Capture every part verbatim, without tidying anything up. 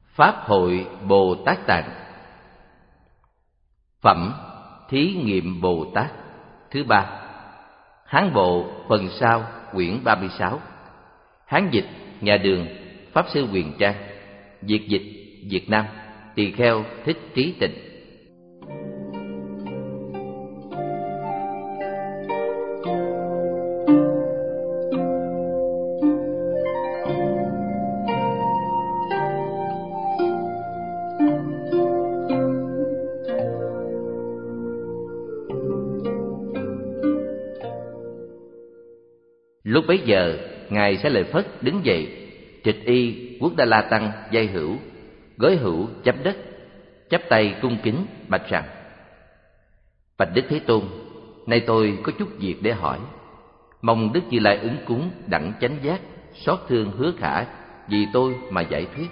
Pháp hội Bồ Tát Tạng. Phẩm Thí nghiệm Bồ Tát thứ ba. Hán bộ phần sau quyển ba mươi sáu. Hán dịch nhà Đường, Pháp sư Huyền Trang. Việt dịch Việt Nam, Tỳ kheo Thích Trí Tịnh. Lúc bấy giờ, Ngài Xá Lợi Phất đứng dậy, trịch y Quốc Đa La Tăng giai hữu, gối hữu chắp đất, chắp tay cung kính bạch rằng: Bạch Đức Thế Tôn, nay tôi có chút việc để hỏi, mong Đức Như Lai ứng cúng đặng chánh giác, xót thương hứa khả vì tôi mà giải thuyết.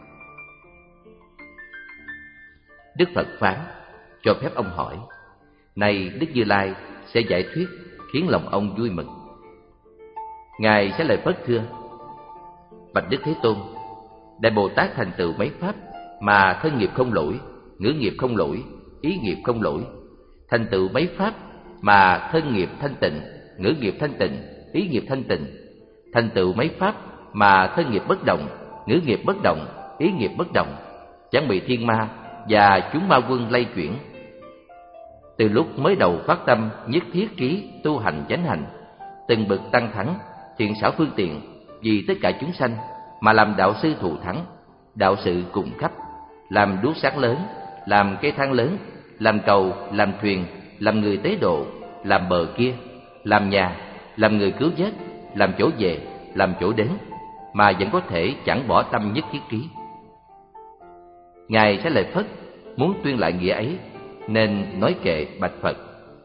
Đức Phật phán: cho phép ông hỏi. Này Đức Như Lai sẽ giải thuyết khiến lòng ông vui mừng. Ngài Xá Lợi Phất thưa: Bạch Đức Thế Tôn, Đại Bồ Tát thành tựu mấy pháp mà thân nghiệp không lỗi, ngữ nghiệp không lỗi, ý nghiệp không lỗi. Thành tựu mấy pháp mà thân nghiệp thanh tịnh, ngữ nghiệp thanh tịnh, ý nghiệp thanh tịnh. Thành tựu mấy pháp mà thân nghiệp bất động, ngữ nghiệp bất động, ý nghiệp bất động, chẳng bị thiên ma và chúng ma quân lay chuyển. Từ lúc mới đầu phát tâm nhất thiết trí tu hành chánh hành, từng bậc tăng thắng, thiện xảo phương tiện vì tất cả chúng sanh mà làm đạo sư thù thắng, đạo sự cùng khắp, làm đuốc sáng lớn, làm cây thang lớn, làm cầu, làm thuyền, làm người tế độ, làm bờ kia, làm nhà, làm người cứu vớt, làm chỗ về, làm chỗ đến, mà vẫn có thể chẳng bỏ tâm nhất thiết trí. Ngài Xá Lợi Phất muốn tuyên lại nghĩa ấy, nên nói kệ bạch Phật: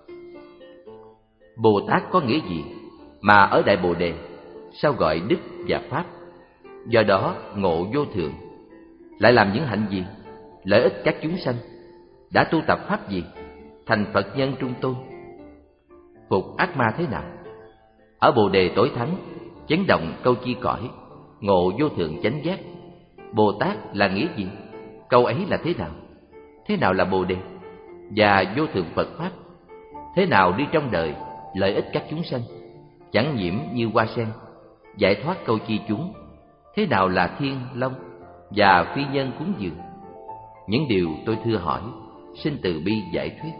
Bồ Tát có nghĩa gì mà ở Đại Bồ Đề sao gọi đức và pháp? Do đó ngộ vô thượng, lại làm những hạnh gì, lợi ích các chúng sanh, đã tu tập pháp gì, thành Phật nhân trung tôn, phục ác ma thế nào, ở Bồ Đề tối thắng, chấn động câu chi cõi, ngộ vô thượng chánh giác. Bồ Tát là nghĩa gì? Câu ấy là thế nào? Thế nào là Bồ Đề? Và vô thượng Phật pháp, thế nào đi trong đời, lợi ích các chúng sanh, chẳng nhiễm như hoa sen, giải thoát câu chi chúng, thế nào là thiên long và phi nhân cúng dường? Những điều tôi thưa hỏi, xin từ bi giải thuyết.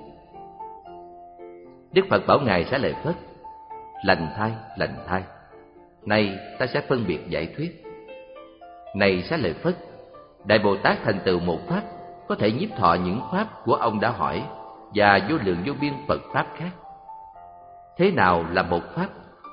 Đức Phật bảo Ngài Xá Lợi Phất: Lành thay, lành thay, nay ta sẽ phân biệt giải thuyết. Này Xá Lợi Phất, Đại Bồ Tát thành tựu một pháp có thể nhiếp thọ những pháp của ông đã hỏi, và vô lượng vô biên Phật pháp khác. Thế nào là một pháp?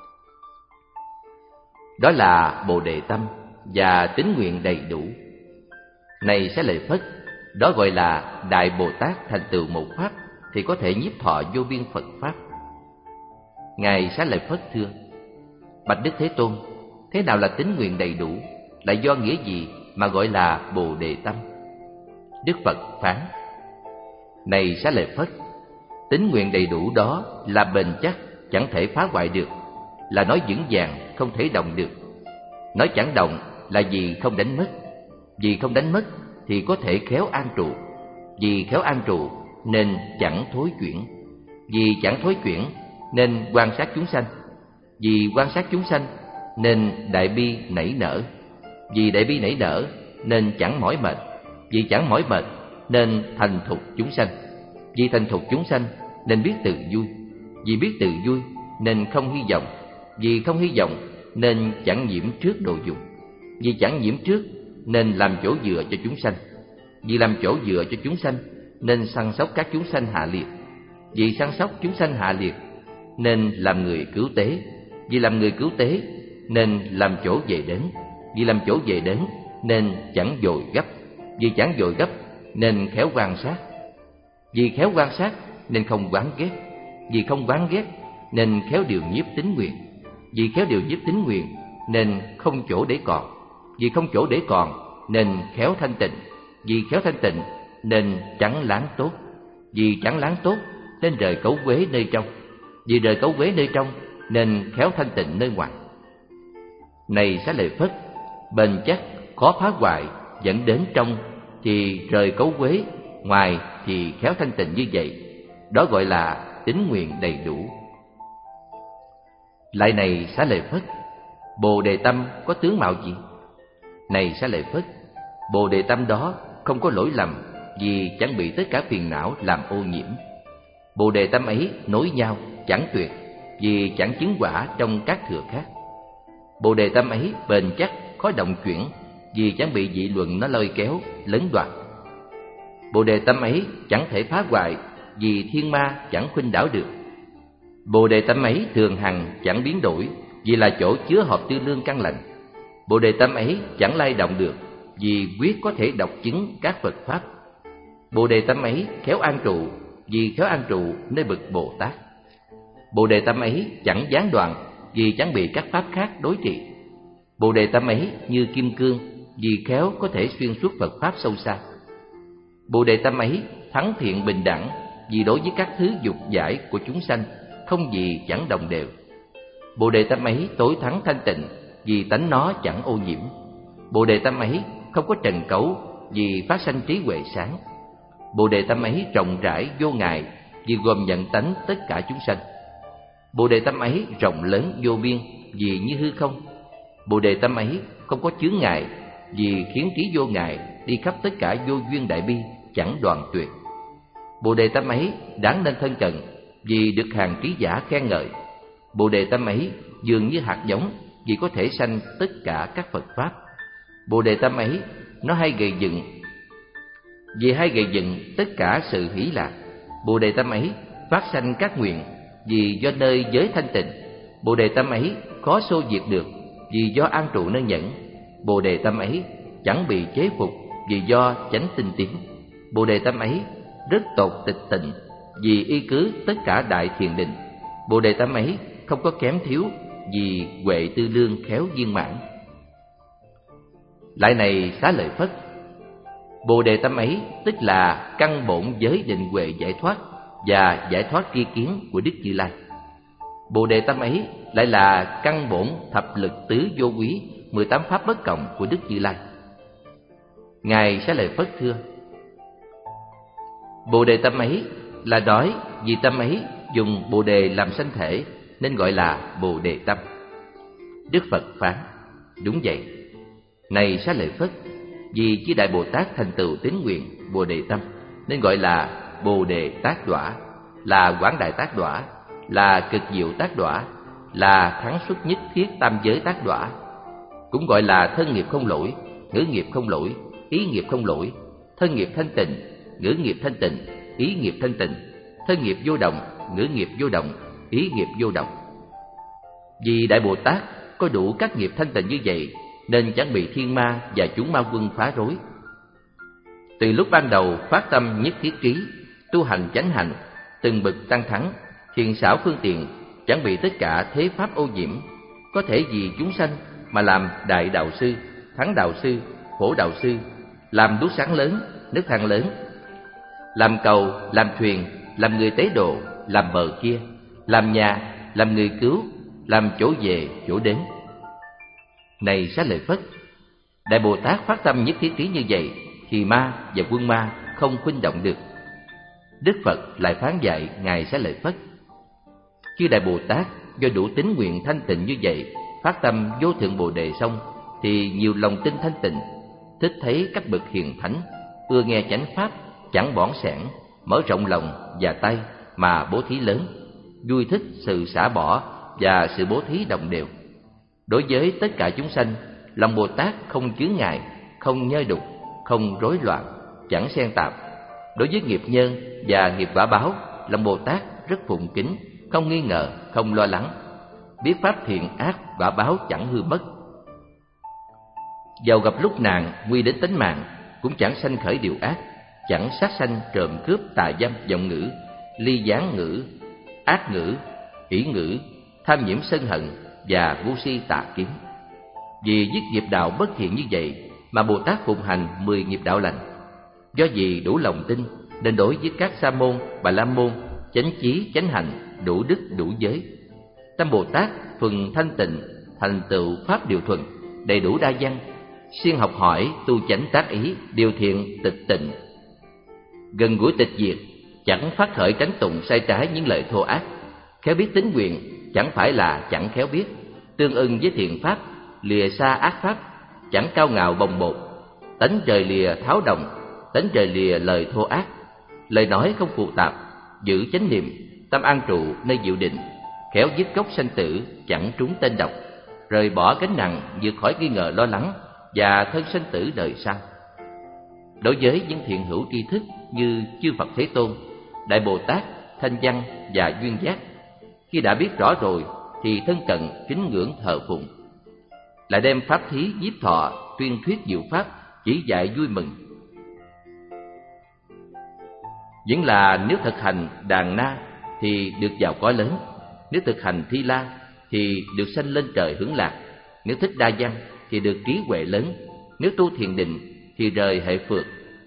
Đó là Bồ Đề tâm và tín nguyện đầy đủ. Này Xá Lợi Phất, đó gọi là Đại Bồ Tát thành tựu một pháp thì có thể nhiếp thọ vô biên Phật pháp. Ngài Xá Lợi Phất thưa: Bạch Đức Thế Tôn, thế nào là tín nguyện đầy đủ, lại do nghĩa gì mà gọi là Bồ Đề tâm? Đức Phật phán: Này Xá Lợi Phất, tín nguyện đầy đủ đó là bền chắc, chẳng thể phá hoại được, là nói vững vàng, không thể động được. Nói chẳng động là vì không đánh mất. Vì không đánh mất thì có thể khéo an trụ. Vì khéo an trụ nên chẳng thối chuyển. Vì chẳng thối chuyển nên quan sát chúng sanh. Vì quan sát chúng sanh nên đại bi nảy nở. Vì đại bi nảy nở nên chẳng mỏi mệt. Vì chẳng mỏi mệt nên thành thục chúng sanh. Vì thành thục chúng sanh nên biết từ vui. Vì biết từ vui nên không hy vọng. Vì không hy vọng nên chẳng nhiễm trước đồ dùng. Vì chẳng nhiễm trước nên làm chỗ dựa cho chúng sanh. Vì làm chỗ dựa cho chúng sanh nên săn sóc các chúng sanh hạ liệt. Vì săn sóc chúng sanh hạ liệt nên làm người cứu tế. Vì làm người cứu tế nên làm chỗ về đến. Vì làm chỗ về đến nên chẳng dội gấp. Vì chẳng dội gấp nên khéo quan sát. Vì khéo quan sát nên không oán ghét. Vì không oán ghét nên khéo điều nhiếp tín nguyện. Vì khéo điều nhiếp tín nguyện nên không chỗ để còn. Vì không chỗ để còn nên khéo thanh tịnh. Vì khéo thanh tịnh nên chẳng láng tốt. Vì chẳng láng tốt nên rời cấu uế nơi trong. Vì rời cấu uế nơi trong nên khéo thanh tịnh nơi ngoài. Này Xá Lợi Phất, bền chắc, khó phá hoại, dẫn đến trong thì rời cấu quế, ngoài thì khéo thanh tịnh như vậy, đó gọi là tín nguyện đầy đủ. Lại này Xá Lợi Phất, Bồ Đề tâm có tướng mạo gì? Này Xá Lợi Phất, Bồ Đề tâm đó không có lỗi lầm, vì chẳng bị tất cả phiền não làm ô nhiễm. Bồ Đề tâm ấy nối nhau, chẳng tuyệt, vì chẳng chứng quả trong các thừa khác. Bồ Đề tâm ấy bền chắc, khó động chuyển, vì chẳng bị dị luận nó lôi kéo, lấn đoạt. Bồ Đề tâm ấy chẳng thể phá hoại, vì thiên ma chẳng khuynh đảo được. Bồ Đề tâm ấy thường hằng, chẳng biến đổi, vì là chỗ chứa hộp tư lương căn lành. Bồ Đề tâm ấy chẳng lay động được, vì quyết có thể độc chứng các Phật pháp. Bồ Đề tâm ấy khéo an trụ, vì khéo an trụ nơi bậc Bồ Tát. Bồ Đề tâm ấy chẳng gián đoạn, vì chẳng bị các pháp khác đối trị. Bồ Đề tâm ấy như kim cương, vì khéo có thể xuyên suốt Phật pháp sâu xa. Bồ Đề tâm ấy thắng thiện bình đẳng, vì đối với các thứ dục giải của chúng sanh không gì chẳng đồng đều. Bồ Đề tâm ấy tối thắng thanh tịnh, vì tánh nó chẳng ô nhiễm. Bồ Đề tâm ấy không có trần cấu, vì phát sanh trí huệ sáng. Bồ Đề tâm ấy rộng rãi vô ngại, vì gồm nhận tánh tất cả chúng sanh. Bồ Đề tâm ấy rộng lớn vô biên, vì như hư không. Bồ Đề tâm ấy không có chướng ngại, vì khiến trí vô ngại đi khắp tất cả vô duyên đại bi, chẳng đoạn tuyệt. Bồ Đề tâm ấy đáng nên thân cận, vì được hàng trí giả khen ngợi. Bồ Đề tâm ấy dường như hạt giống, vì có thể sanh tất cả các Phật pháp. Bồ Đề tâm ấy nó hay gây dựng, vì hay gây dựng tất cả sự hỷ lạc. Bồ Đề tâm ấy phát sanh các nguyện, vì do nơi giới thanh tịnh. Bồ Đề tâm ấy khó xô diệt được, vì do an trụ nơi nhẫn. Bồ Đề tâm ấy chẳng bị chế phục, vì do chánh tinh tiến. Bồ Đề tâm ấy rất tột tịch tịnh, vì y cứ tất cả đại thiền định. Bồ Đề tâm ấy không có kém thiếu, vì huệ tư lương khéo viên mãn. Lại này Xá Lợi Phất, Bồ Đề tâm ấy tức là căn bổn giới định huệ giải thoát và giải thoát tri kiến của Đức Như Lai. Bồ Đề tâm ấy lại là căn bổn thập lực tứ vô quý, mười tám pháp bất cộng của Đức Như Lai. Ngài Xá Lợi Phất thưa: Bồ Đề tâm ấy là đói, vì tâm ấy dùng Bồ Đề làm sanh thể, nên gọi là Bồ Đề tâm. Đức Phật phán: đúng vậy. Này Xá Lợi Phất, vì chư Đại Bồ Tát thành tựu tín nguyện Bồ Đề tâm, nên gọi là Bồ Đề Tác Đọa, là Quảng Đại Tác Đọa, là Cực Diệu Tác Đọa, là Thắng Xuất Nhất Thiết Tam Giới Tác Đọa. Cũng gọi là thân nghiệp không lỗi, ngữ nghiệp không lỗi, ý nghiệp không lỗi, thân nghiệp thanh tịnh, ngữ nghiệp thanh tịnh, ý nghiệp thanh tịnh, thân nghiệp vô động, ngữ nghiệp vô động, ý nghiệp vô động. Vì Đại Bồ Tát có đủ các nghiệp thanh tịnh như vậy, nên chẳng bị thiên ma và chúng ma quân phá rối. Từ lúc ban đầu phát tâm nhất thiết trí, tu hành chánh hạnh, từng bậc tăng thắng, thiền xảo phương tiện, chẳng bị tất cả thế pháp ô nhiễm, có thể vì chúng sanh mà làm đại đạo sư, thắng đạo sư, phổ đạo sư, làm đuốc sáng lớn, nước thang lớn, làm cầu, làm thuyền, làm người tế độ, làm bờ kia, làm nhà, làm người cứu, làm chỗ về, chỗ đến. Này Xá Lợi Phất, Đại Bồ Tát phát tâm nhất thiết trí như vậy, thì ma và quân ma không khuynh động được. Đức Phật lại phán dạy Ngài Xá Lợi Phất: chư Đại Bồ Tát do đủ tín nguyện thanh tịnh như vậy, phát tâm vô thượng Bồ Đề xong, thì nhiều lòng tin thanh tịnh, thích thấy các bậc hiền thánh, ưa nghe chánh pháp, chẳng bỏn sẻn, mở rộng lòng và tay mà bố thí lớn, vui thích sự xả bỏ và sự bố thí đồng đều. Đối với tất cả chúng sanh, lòng Bồ Tát không chướng ngại, không nhơ đục, không rối loạn, chẳng xen tạp. Đối với nghiệp nhân và nghiệp quả báo, lòng Bồ Tát rất phụng kính, không nghi ngờ, không lo lắng, biết pháp thiện ác quả báo chẳng hư mất. Dầu gặp lúc nạn nguy đến tính mạng, cũng chẳng sanh khởi điều ác, chẳng sát sanh trộm cướp tà dâm vọng ngữ, ly gián ngữ, ác ngữ, ỷ ngữ, tham nhiễm sân hận và ngu si tà kiến. Vì dứt nghiệp đạo bất thiện như vậy mà Bồ Tát phụng hành mười nghiệp đạo lành. Do vì đủ lòng tin nên đối với các sa môn, bà la môn, chánh chí, chánh hạnh, đủ đức, đủ giới, tâm Bồ Tát thuần thanh tịnh, thành tựu pháp điều thuần, đầy đủ đa văn, siêng học hỏi, tu chánh tác ý, điều thiện tịch tịnh. Gần gũi tịch diệt, chẳng phát khởi tránh tụng sai trái những lời thô ác. Khéo biết tín nguyện, chẳng phải là chẳng khéo biết. Tương ưng với thiện pháp, lìa xa ác pháp, chẳng cao ngạo bồng bột. Tánh trời lìa tháo động, tánh trời lìa lời thô ác. Lời nói không phụ tạp, giữ chánh niệm, tâm an trụ nơi diệu định. Khéo dứt gốc sanh tử, chẳng trúng tên độc. Rời bỏ gánh nặng, vượt khỏi nghi ngờ lo lắng và thân sanh tử đời sau. Đối với những thiện hữu tri thức như chư Phật Thế Tôn, Đại Bồ Tát, Thanh Văn và Duyên Giác, khi đã biết rõ rồi thì thân cận kính ngưỡng thờ phụng, lại đem pháp thí nhiếp thọ tuyên thuyết diệu pháp, chỉ dạy vui mừng. Vẫn là nếu thực hành đàn na thì được giàu có lớn, nếu thực hành thi la thì được sanh lên trời hưởng lạc, nếu thích đa văn thì được trí huệ lớn, nếu tu thiền định thì rời hệ phượt.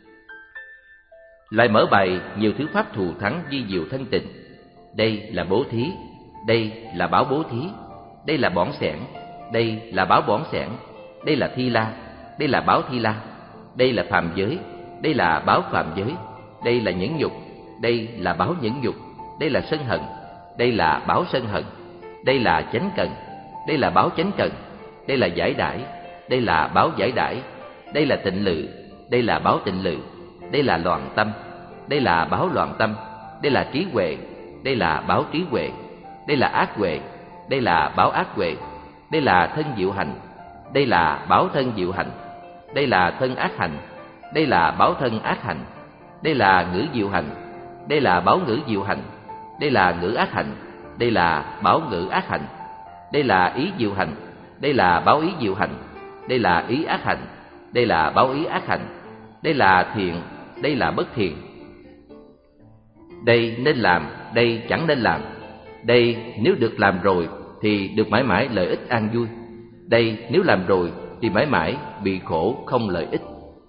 Lại mở bày nhiều thứ pháp thù thắng vi diệu thanh tịnh. Đây là bố thí, đây là báo bố thí, đây là bỏng sẻn, đây là báo bỏng sẻn, đây là thi la, đây là báo thi la, đây là phàm giới, đây là báo phàm giới, đây là nhẫn nhục, đây là báo nhẫn nhục, đây là sân hận, đây là báo sân hận, đây là chánh cần, đây là báo chánh cần, đây là giải đãi, đây là báo giải đãi, đây là tịnh lự, đây là báo tịnh lự, đây là loạn tâm, đây là báo loạn tâm, đây là trí huệ, đây là báo trí huệ, đây là ác huệ, đây là báo ác huệ, đây là thân diệu hành, đây là báo thân diệu hành, đây là thân ác hành, đây là báo thân ác hành, đây là ngữ diệu hành, đây là báo ngữ diệu hành, đây là ngữ ác hành, đây là báo ngữ ác hành, đây là ý diệu hành, đây là báo ý diệu hành, đây là ý ác hành, đây là báo ý ác hành, đây là thiện, đây là bất thiện. Đây nên làm, đây chẳng nên làm. Đây nếu được làm rồi thì được mãi mãi lợi ích an vui. Đây nếu làm rồi thì mãi mãi bị khổ không lợi ích.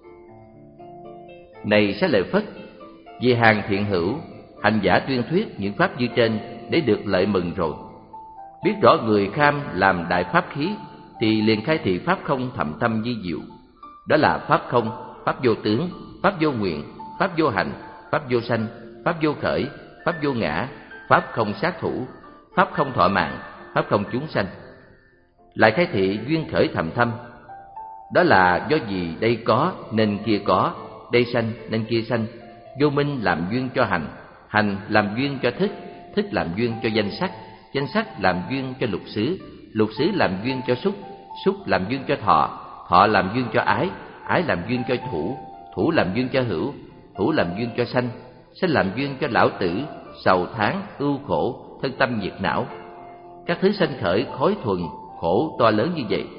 Này Xá Lợi Phất, vì hàng thiện hữu, hành giả tuyên thuyết những pháp như trên để được lợi mừng rồi. Biết rõ người kham làm đại pháp khí thì liền khai thị pháp không thậm thâm vi diệu. Đó là pháp không, pháp vô tướng, pháp vô nguyện, pháp vô hành, pháp vô sanh, pháp vô khởi, pháp vô ngã, pháp không sát thủ, pháp không thọ mạng, pháp không chúng sanh. Lại khai thị duyên khởi thầm thâm. Đó là do gì đây có nên kia có, đây sanh nên kia sanh. Vô minh làm duyên cho hành, hành làm duyên cho thức, thức làm duyên cho danh sắc, danh sắc làm duyên cho lục xứ, lục xứ làm duyên cho xúc, xúc làm duyên cho thọ, thọ làm duyên cho ái, ái làm duyên cho thủ, thủ làm duyên cho hữu, hữu làm duyên cho sanh, sanh làm duyên cho lão tử, sầu tháng, ưu khổ, thân tâm nhiệt não. Các thứ sanh khởi khối thuần, khổ to lớn như vậy.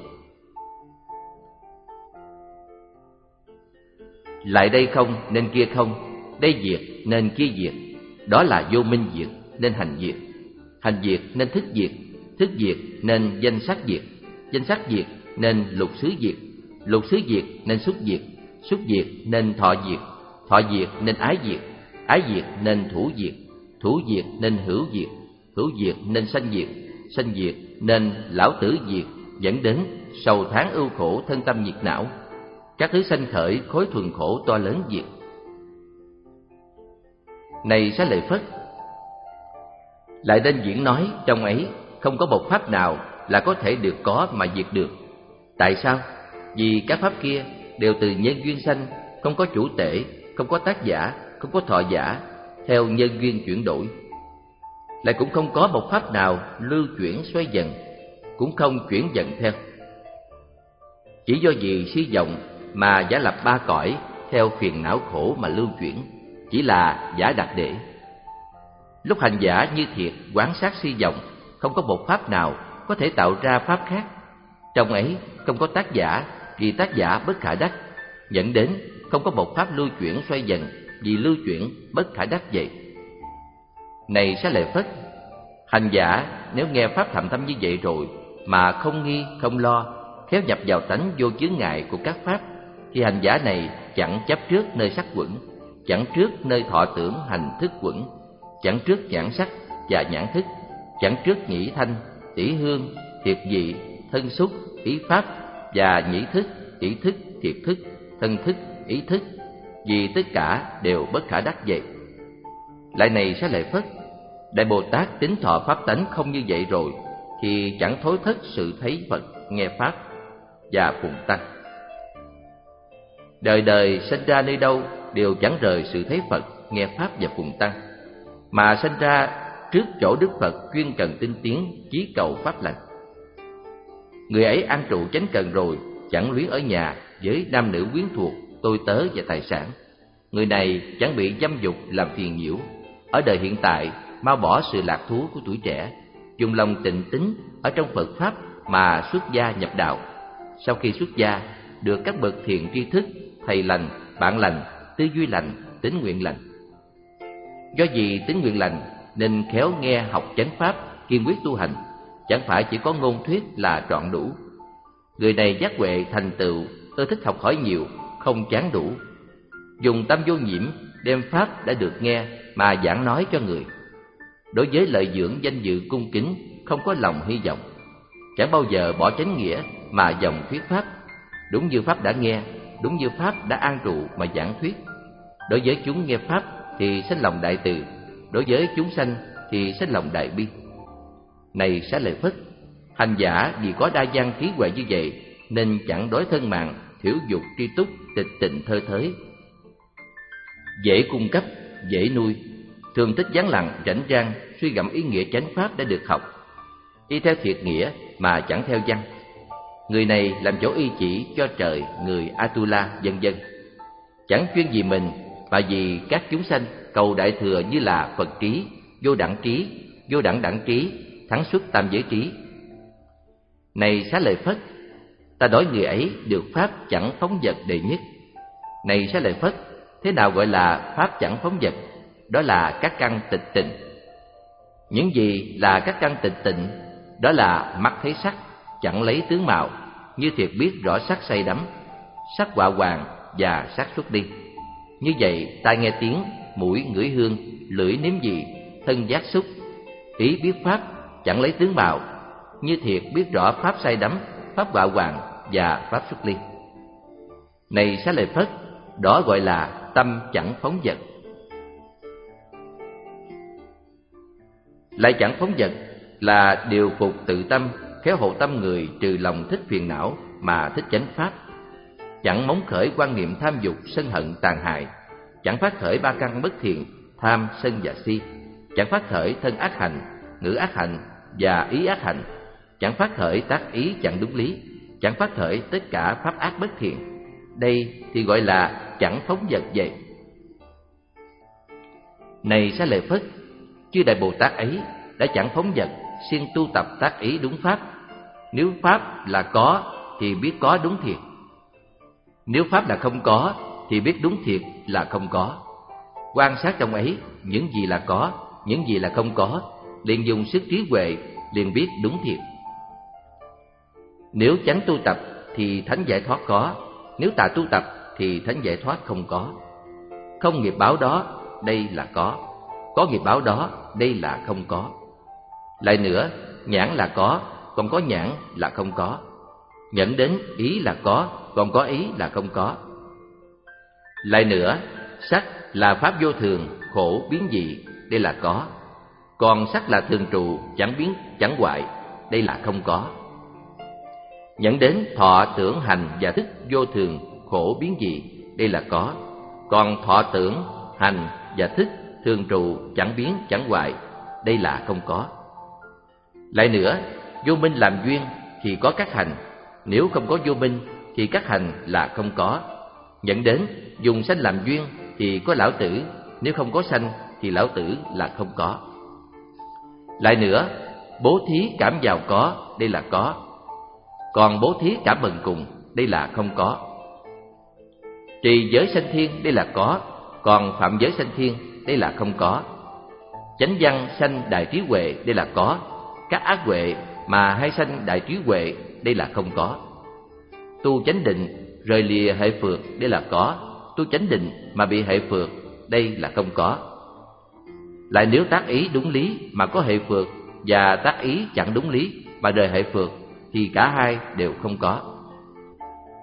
Lại đây không nên kia không, đây diệt nên kia diệt. Đó là vô minh diệt nên hành diệt, hành diệt nên thức diệt, thức diệt nên danh sắc diệt, danh sắc diệt nên lục xứ diệt, lục xứ diệt nên xúc diệt, xúc diệt nên thọ diệt, thọ diệt nên ái diệt, ái diệt nên thủ diệt, thủ diệt nên hữu diệt, hữu diệt nên sanh diệt, sanh diệt nên lão tử diệt, dẫn đến sầu tháng ưu khổ, thân tâm nhiệt não. Các thứ sanh khởi khối thuần khổ to lớn diệt. Này Xá Lợi Phất, lại nên diễn nói trong ấy không có một pháp nào là có thể được có mà diệt được. Tại sao? Vì các pháp kia đều từ nhân duyên sanh, không có chủ tể, không có tác giả, không có thọ giả, theo nhân duyên chuyển đổi. Lại cũng không có một pháp nào lưu chuyển xoay dần, cũng không chuyển dần theo. Chỉ do vì si vọng mà giả lập ba cõi theo phiền não khổ mà lưu chuyển, chỉ là giả đặc để. Lúc hành giả như thiệt quán sát si vọng, không có một pháp nào có thể tạo ra pháp khác. Trong ấy không có tác giả, vì tác giả bất khả đắc, dẫn đến không có một pháp lưu chuyển xoay dần, vì lưu chuyển bất khả đắc vậy. Này Xá Lợi Phất, hành giả nếu nghe pháp thậm thâm như vậy rồi mà không nghi, không lo, khéo nhập vào tánh vô chướng ngại của các pháp, thì hành giả này chẳng chấp trước nơi sắc quẩn, chẳng trước nơi thọ tưởng hành thức quẩn, chẳng trước nhãn sắc và nhãn thức, chẳng trước nhĩ thanh, tỷ hương, thiệt vị, thân xúc, ý pháp và nhĩ thức, ý thức, thiệt thức, thân thức, ý thức, vì tất cả đều bất khả đắc vậy. Lại này Xá Lợi Phất, Đại Bồ Tát tính thọ pháp tánh không như vậy rồi thì chẳng thối thất sự thấy Phật, nghe pháp và phụng tăng. Đời đời sinh ra nơi đâu đều chẳng rời sự thấy Phật, nghe pháp và phụng tăng, mà sinh ra trước chỗ Đức Phật chuyên cần tinh tiến, chí cầu pháp lành. Người ấy an trụ chánh cần rồi, chẳng luyến ở nhà với nam nữ quyến thuộc, tôi tớ và tài sản. Người này chẳng bị dâm dục làm phiền nhiễu. Ở đời hiện tại mau bỏ sự lạc thú của tuổi trẻ, dùng lòng tịnh tín ở trong Phật pháp mà xuất gia nhập đạo. Sau khi xuất gia, được các bậc thiện tri thức, thầy lành, bạn lành, tư duy lành, tín nguyện lành. Do vì tín nguyện lành nên khéo nghe học chánh pháp, kiên quyết tu hành, chẳng phải chỉ có ngôn thuyết là trọn đủ. Người này giác huệ thành tựu, ưa thích học hỏi nhiều, không chán đủ. Dùng tâm vô nhiễm đem pháp đã được nghe mà giảng nói cho người. Đối với lợi dưỡng danh dự cung kính, không có lòng hy vọng, chẳng bao giờ bỏ chánh nghĩa mà dòng thuyết pháp. Đúng như pháp đã nghe, đúng như pháp đã an trụ mà giảng thuyết. Đối với chúng nghe pháp thì sinh lòng đại từ, đối với chúng sanh thì sinh lòng đại bi. Này Xá Lợi Phất, hành giả vì có đa văn trí huệ như vậy nên chẳng đói thân mạng, thiểu dục tri túc, tịch tịnh thơ thới, dễ cung cấp, dễ nuôi, thường thích vắng lặng, rảnh rang, suy gẫm ý nghĩa chánh pháp đã được học, y theo thiệt nghĩa mà chẳng theo văn. Người này làm chỗ y chỉ cho trời, người, Atula, vân vân. Chẳng chuyên vì mình mà vì các chúng sanh, cầu đại thừa như là Phật trí, vô đẳng trí, vô đẳng đẳng trí, thắng xuất tam giới trí. Này Xá Lợi Phất, ta nói người ấy được pháp chẳng phóng vật đệ nhất. Này Xá Lợi Phất, thế nào gọi là pháp chẳng phóng vật? Đó là các căn tịch tịnh. Những gì là các căn tịch tịnh? Đó là mắt thấy sắc, chẳng lấy tướng mạo, như thiệt biết rõ sắc say đắm, sắc quạ hoàng và sắc xuất đi. Như vậy, tai nghe tiếng, mũi ngửi hương, lưỡi nếm vị, thân giác xúc, ý biết pháp, chẳng lấy tướng mạo, như thiệt biết rõ pháp say đắm, pháp quạ hoàng và pháp xuất ly. Này Xá Lợi Phất, đó gọi là tâm chẳng phóng vật. Lại chẳng phóng vật là điều phục tự tâm, khéo hộ tâm người trừ lòng thích phiền não mà thích chánh pháp. Chẳng móng khởi quan niệm tham dục, sân hận, tàn hại, chẳng phát khởi ba căn bất thiện, tham, sân và si, chẳng phát khởi thân ác hành, ngữ ác hành và ý ác hành, chẳng phát khởi tác ý chẳng đúng lý, chẳng phát khởi tất cả pháp ác bất thiện. Đây thì gọi là chẳng phóng vật vậy. Này Xá Lợi Phất, chư Đại Bồ Tát ấy đã chẳng phóng vật, siêng tu tập tác ý đúng pháp. Nếu pháp là có thì biết có đúng thiệt, nếu pháp là không có thì biết đúng thiệt là không có. Quan sát trong ấy những gì là có, những gì là không có, liền dùng sức trí huệ liền biết đúng thiệt. Nếu chánh tu tập thì thánh giải thoát có, nếu tà tu tập thì thánh giải thoát không có. Không nghiệp báo đó, đây là có, có nghiệp báo đó, đây là không có. Lại nữa, nhãn là có, còn có nhãn là không có. Nhận đến ý là có, còn có ý là không có. Lại nữa, sắc là pháp vô thường, khổ biến dị, đây là có. Còn sắc là thường trụ, chẳng biến chẳng hoại, đây là không có. Nhận đến thọ tưởng hành và thức vô thường, khổ biến dị, đây là có. Còn thọ tưởng, hành và thức thường trụ, chẳng biến chẳng hoại, đây là không có. Lại nữa, vô minh làm duyên thì có các hành, nếu không có vô minh thì các hành là không có. Dẫn đến dùng sanh làm duyên thì có lão tử, nếu không có sanh thì lão tử là không có. Lại nữa, bố thí cảm giàu có, đây là có. Còn bố thí cảm bần cùng, đây là không có. Trì giới sanh thiên, đây là có. Còn phạm giới sanh thiên, đây là không có. Chánh văn sanh đại trí huệ, đây là có. Các ác huệ mà hay sanh đại trí huệ, đây là không có. Tu chánh định rời lìa hệ phược, đây là có. Tu chánh định mà bị hệ phược, đây là không có. Lại nếu tác ý đúng lý mà có hệ phược, và tác ý chẳng đúng lý mà rời hệ phược, thì cả hai đều không có.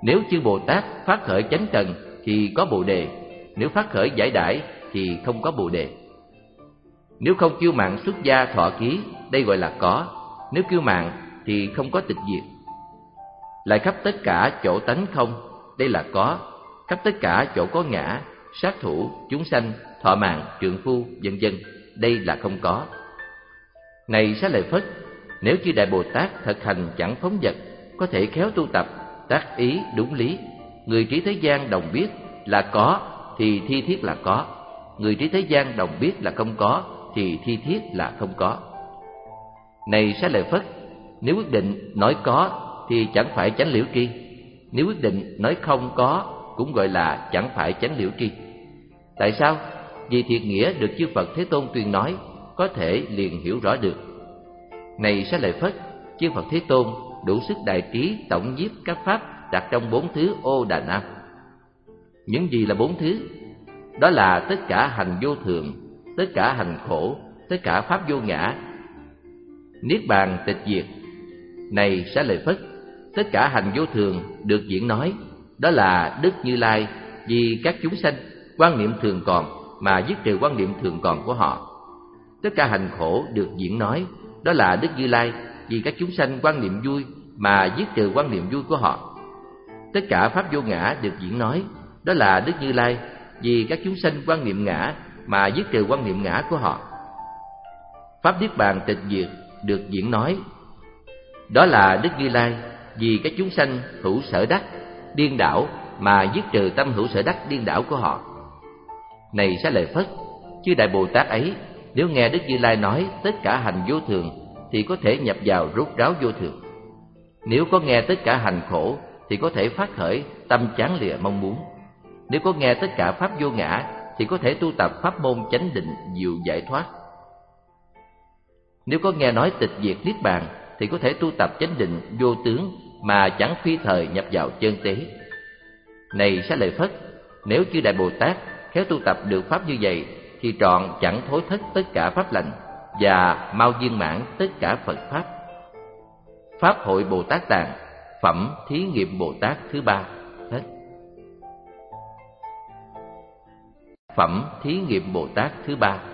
Nếu chư Bồ Tát phát khởi chánh cần thì có Bồ đề, nếu phát khởi giải đãi thì không có Bồ đề. Nếu không kiêu mạn xuất gia thọ ký, đây gọi là có, nếu kiêu mạn thì không có tịch diệt. Lại khắp tất cả chỗ tánh không, đây là có, khắp tất cả chỗ có ngã, sát thủ, chúng sanh, thọ mạng, trượng phu, vân vân, đây là không có. Này Xá Lợi Phất, nếu chư Đại Bồ Tát thực hành chẳng phóng dật, có thể khéo tu tập, tác ý đúng lý, người trí thế gian đồng biết là có thì thi thiết là có, người trí thế gian đồng biết là không có thì thi thiết là không có. Này Xá Lợi Phất, nếu quyết định nói có thì chẳng phải chánh liễu tri, nếu quyết định nói không có cũng gọi là chẳng phải chánh liễu tri. Tại sao? Vì thiệt nghĩa được chư Phật Thế Tôn tuyên nói, có thể liền hiểu rõ được. Này Xá Lợi Phất, chư Phật Thế Tôn đủ sức đại trí tổng nhiếp các pháp đặt trong bốn thứ Ô Đà Nam. Những gì là bốn thứ? Đó là tất cả hành vô thường, tất cả hành khổ, tất cả pháp vô ngã, niết bàn tịch diệt. Này Xá Lợi Phất, tất cả hành vô thường được diễn nói, đó là Đức Như Lai vì các chúng sanh quan niệm thường còn mà dứt trừ quan niệm thường còn của họ. Tất cả hành khổ được diễn nói, đó là Đức Như Lai vì các chúng sanh quan niệm vui mà dứt trừ quan niệm vui của họ. Tất cả pháp vô ngã được diễn nói, đó là Đức Như Lai vì các chúng sanh quan niệm ngã mà dứt trừ quan niệm ngã của họ. Pháp niết bàn tịch diệt được diễn nói, đó là Đức Như Lai vì các chúng sanh hữu sở đắc điên đảo mà dứt trừ tâm hữu sở đắc điên đảo của họ. Này Xá Lợi Phất, chư Đại Bồ Tát ấy nếu nghe Đức Như Lai nói tất cả hành vô thường thì có thể nhập vào rốt ráo vô thường. Nếu có nghe tất cả hành khổ thì có thể phát khởi tâm chán lìa mong muốn. Nếu có nghe tất cả pháp vô ngã thì có thể tu tập pháp môn chánh định diệu giải thoát. Nếu có nghe nói tịch diệt niết bàn thì có thể tu tập chánh định vô tướng mà chẳng phi thời nhập vào chân tế. Này Xá Lợi Phất, nếu chư Đại Bồ Tát khéo tu tập được pháp như vậy thì trọn chẳng thối thất tất cả pháp lành và mau viên mãn tất cả Phật pháp. Pháp hội Bồ Tát Tạng, phẩm thí nghiệm Bồ Tát thứ ba. Hết. Phẩm thí nghiệm Bồ Tát thứ ba.